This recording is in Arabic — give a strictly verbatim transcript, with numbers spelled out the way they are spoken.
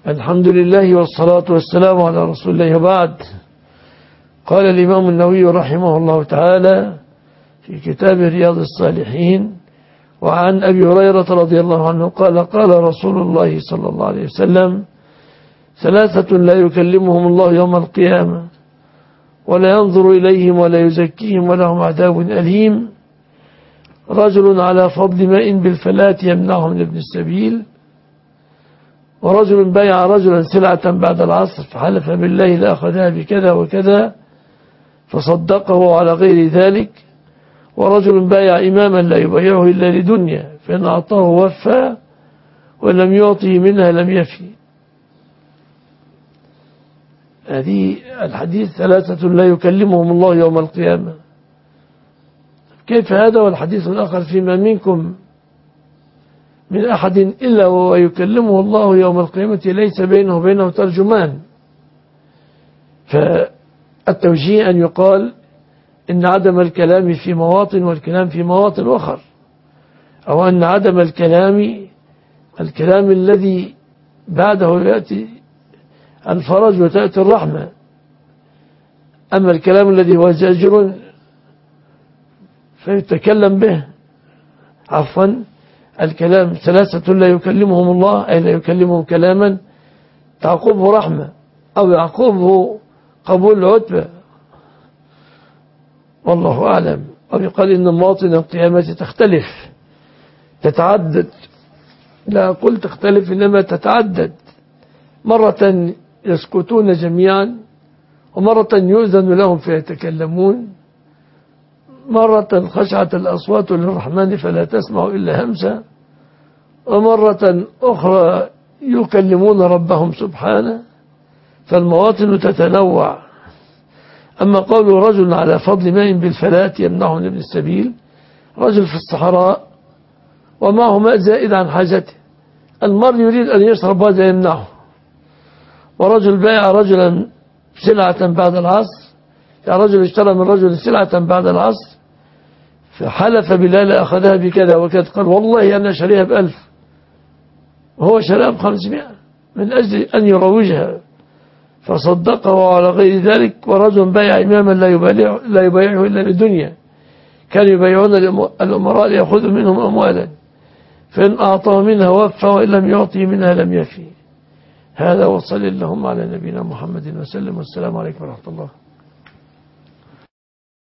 الحمد لله والصلاة والسلام على رسول الله. وبعد، قال الإمام النووي رحمه الله تعالى في كتاب رياض الصالحين: وعن أبي هريرة رضي الله عنه قال: قال رسول الله صلى الله عليه وسلم: ثلاثة لا يكلمهم الله يوم القيامة ولا ينظر إليهم ولا يزكيهم ولهم عذاب أليم: رجل على فضل ماء بالفلاة يمنعه من ابن السبيل، ورجل بايع رجلا سلعة بعد العصر فحلف بالله لأخذها بكذا وكذا فصدقه على غير ذلك، ورجل بايع إماما لا يبايعه إلا لدنيا فإن أعطاه وفى وإن لم يعطه منها لم يفي. هذه الحديث: ثلاثة لا يكلمهم الله يوم القيامة. كيف هذا والحديث الآخر: فيما منكم من أحد إلا وهو يكلمه الله يوم القيامة ليس بينه وبينه ترجمان. فالتوجيه أن يقال إن عدم الكلام في مواطن والكلام في مواطن أخر، أو أن عدم الكلام الكلام الذي بعده يأتي الفرج وتأتي الرحمة، أما الكلام الذي هو زاجر فيتكلم به. عفوا، الكلام: ثلاثة لا يكلمهم الله، أي لا يكلمهم كلاما تعقبه رحمة أو يعقبه قبول عتبة، والله أعلم. أو يقال إن مواطن القيامة تختلف تتعدد، لا أقول تختلف إنما تتعدد، مرة يسكتون جميعا، ومرة يؤذن لهم فيتكلمون، مرة خشعت الأصوات للرحمن فلا تسمع إلا همسا، ومرة أخرى يكلمون ربهم سبحانه. فالمواطن تتنوع. أما قول رجل على فضل ماء بالفلاة يمنعه من ابن السبيل: رجل في الصحراء ومعه ماء زائد عن حاجته، المرء يريد أن يشرب هذا يمنعه. ورجل بايع رجلا سلعة بعد العصر، يعني رجل اشترى من رجل سلعة بعد العصر فحلف بالله لأخذها بكذا وكذا، قال: والله أنا شريها بألف وهو شريها بخمسمائة من أجل أن يروجها فصدقه على غير ذلك. ورجل بايع إماما لا يبايعه, لا يبايعه إلا للدنيا، كانوا يبايعون الأمراء ليأخذوا منهم أموالا فإن أعطاه منها وفى وإن لم يعطي منها لم يفي. هذا، وصل اللهم على نبينا محمد وسلم، والسلام عليكم ورحمة الله.